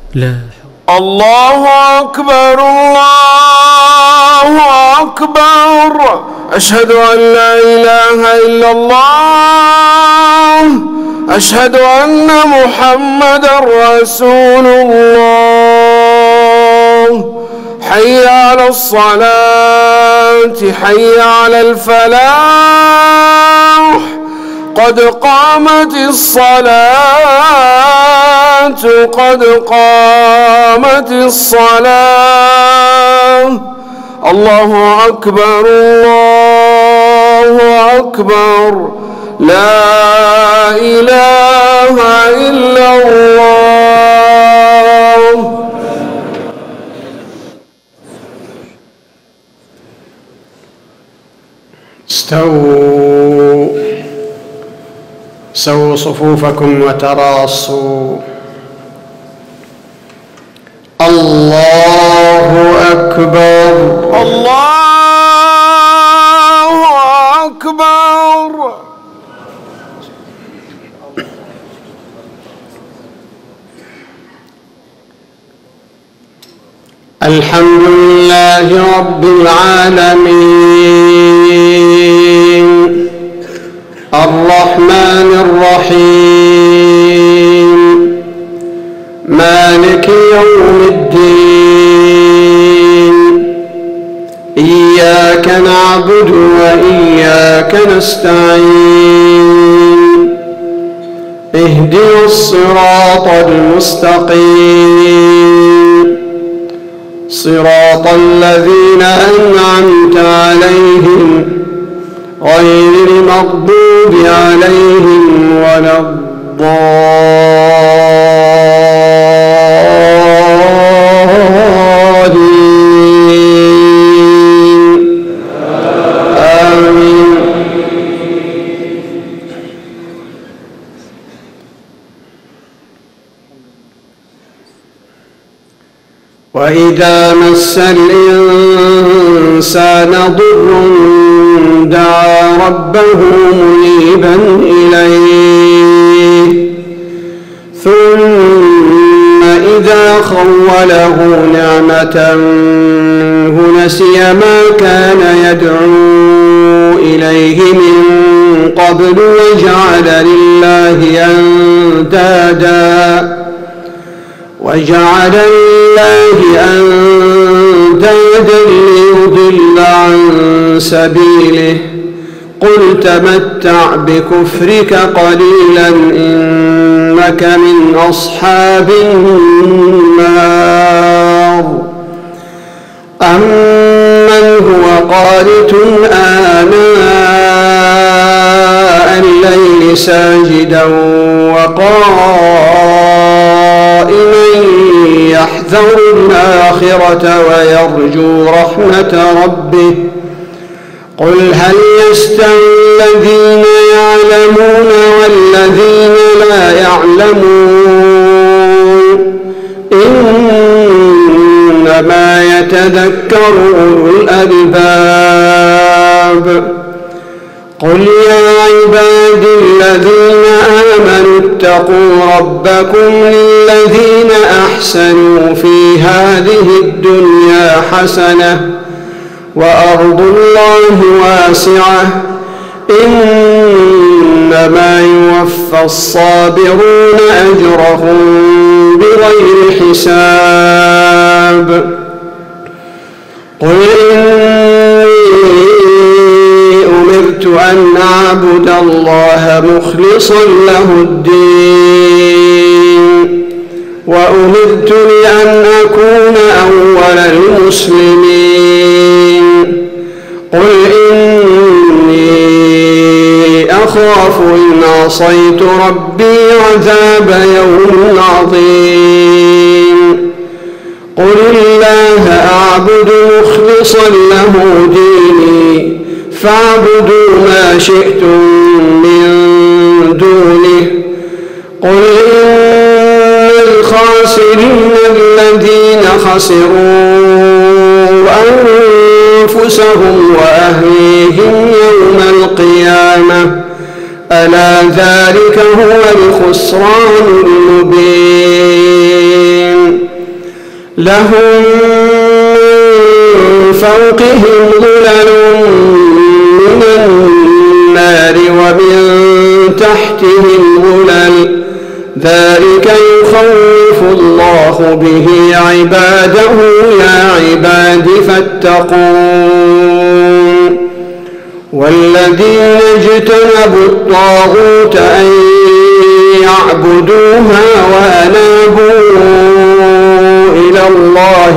لا. الله أكبر الله أكبر. أشهد أن لا إله إلا الله. أشهد أن محمدا رسول الله. حي على الصلاة حي على الفلاح. قد قامت الصلاة قد قامت الصلاة. الله أكبر الله أكبر. لا إله إلا الله. سووا صفوفكم وتراصوا. الله أكبر الله أكبر. الحمد لله رب العالمين الرحمن الرحيم مالك يوم الدين. إياك نعبد وإياك نستعين. اهدنا الصراط المستقيم صراط الذين أنعمت عليهم غير المغضوب عليهم ولا الضالين. آمين. وإذا مس الإنسان ضر دعا ربه منيبا إليه ثم إذا خوله نعمة منه نسي ما كان يدعو إليه من قبل وجعل لله أندادا ليضل عن سبيله. قل تمتع بكفرك قليلا إنك من أصحاب النار. أمن هو قانت آناء الليل ساجدا وقائما يحذر الآخرة ويرجو رحمة ربه. قل هل يستوي الذين يعلمون والذين لا يعلمون إنما يتذكر أولو الألباب. قل يا عبادي الذين آمنوا اتقوا ربكم للذين أحسنوا في هذه الدنيا حسنة وأرض الله واسعة إنما يوفى الصابرون أجرهم بغير حساب. قل إني أمرت أن أعبد الله مخلصا له الدين وأمرت لأن أكون أول المسلمين. قل إني أخاف إن عصيت ربي عذاب يوم عظيم. قل الله أعبد مخلصا له ديني فاعبدوا ما شئتم من دونه. قل إن الخاسرين الذين خسروا أنفسهم وأهليهم يوم القيامة ألا ذلك هو الخسران المبين. لهم من فوقهم ظلل من النار ومن تحتهم ظلل ذلك يخوف الله به عباده يا عباد فاتقون والذين اجتنبوا الطاغوت أن يعبدوها وأنابوا إلى الله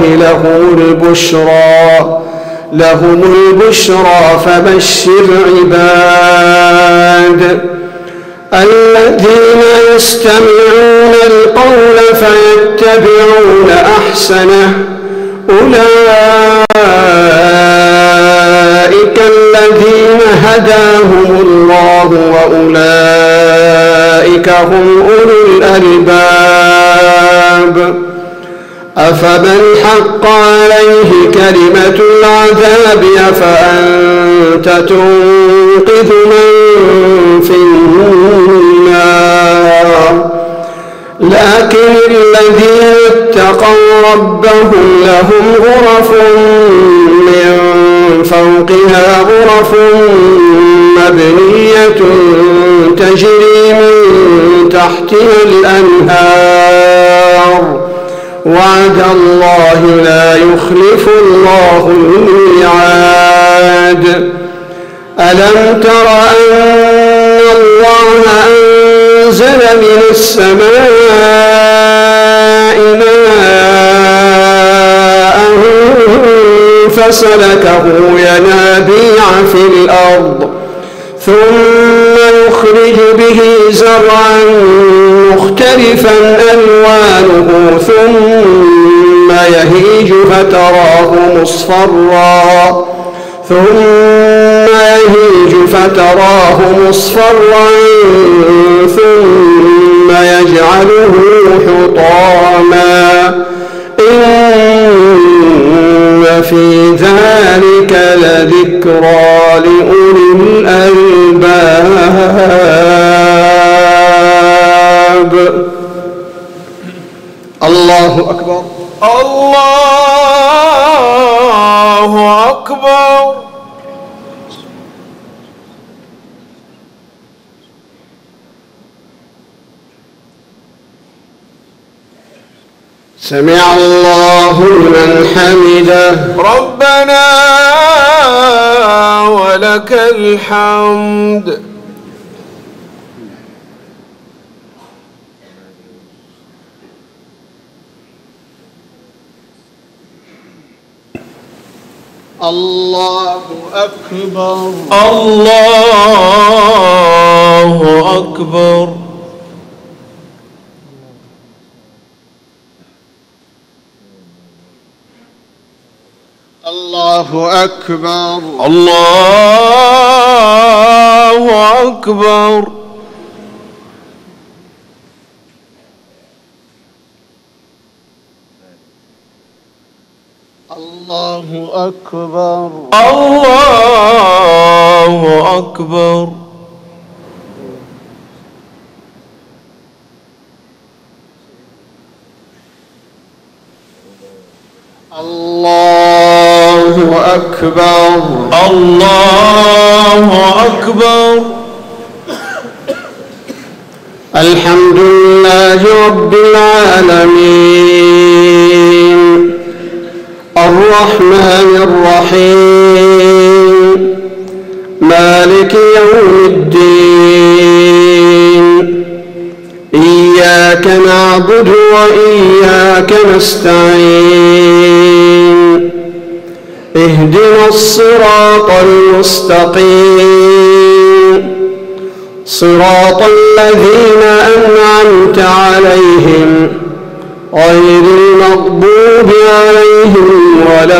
لهم البشرى فبشر عباد الذين يستمعون القول فيتبعون أحسنه أولئك الذين هداهم الله وأولئك هم أولو الألباب أفمن حق عليه كلمة العذاب أفأنت تنقذ من في النار لكن الذين اتقوا ربهم لهم غرف من فوقها غرف مبنية تجري من تحتها الأنهار وعد الله لا يخلف الله الميعاد ألم تر أن الله أنزل من السماء ماء فسلكه ينابيع في الأرض ثم يخرج به زرعا مختلفا ألوانه ثم يهيج فتراه مصفرا ثم يجعله حطاما إن في ذلك لذكرى لأولي الألباب الله أكبر الله أكبر سمع الله لمن حمده ربنا ولك الحمد الله أكبر الله أكبر الله أكبر الله أكبر الله أكبر الله أكبر الله أكبر الله أكبر الحمد لله رب العالمين الرحمن الرحيم مالك يوم الدين إياك نعبد وإياك نستعين اهدنا الصراط المستقيم صراط الذين أنعمت عليهم غير المغضوب عليهم ولا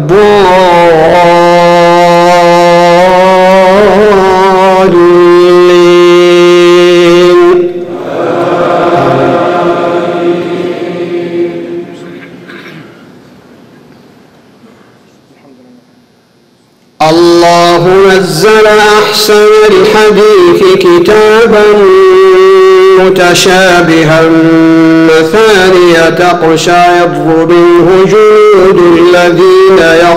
الضالين الله نزل أحسن الحديث كتابا متشابها مثانية تقشعر منه جلود الذين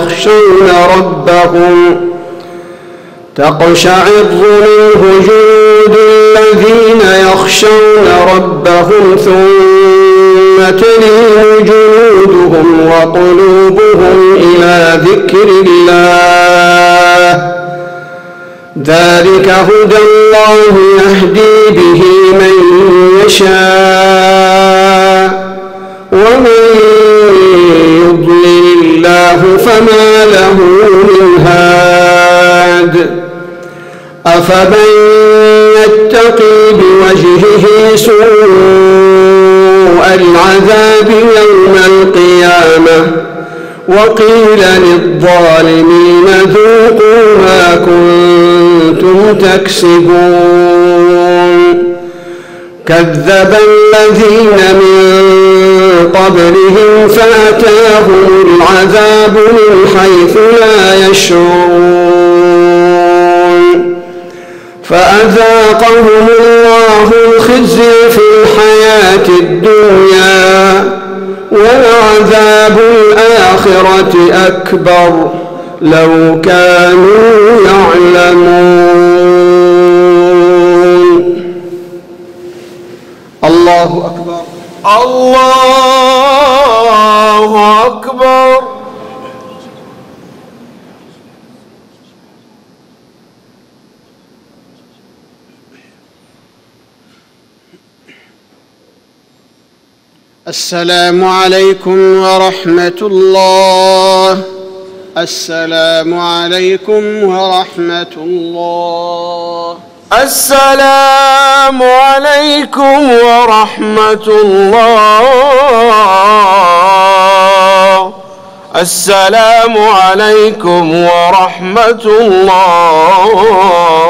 يخشون ربهم ثم تلين جلودهم وقلوبهم إلى ذكر الله ذلك هدى الله يهدي به من يشاء ومن يضلل الله فما له من هاد أفمن يتقي بوجهه سوء العذاب يوم القيامة وقيل للظالمين ذوقوا ما كنتم تكسبون كذب الذين من قبلهم فأتاهم العذاب من حيث لا يشعرون فأذاقهم الله الخزي في الحياة الدنيا ولعذاب الآخرة أكبر لو كانوا يعلمون. الله أكبر. الله أكبر. السلام عليكم ورحمة الله. السلام عليكم ورحمة الله. السلام عليكم ورحمة الله. السلام عليكم ورحمة الله.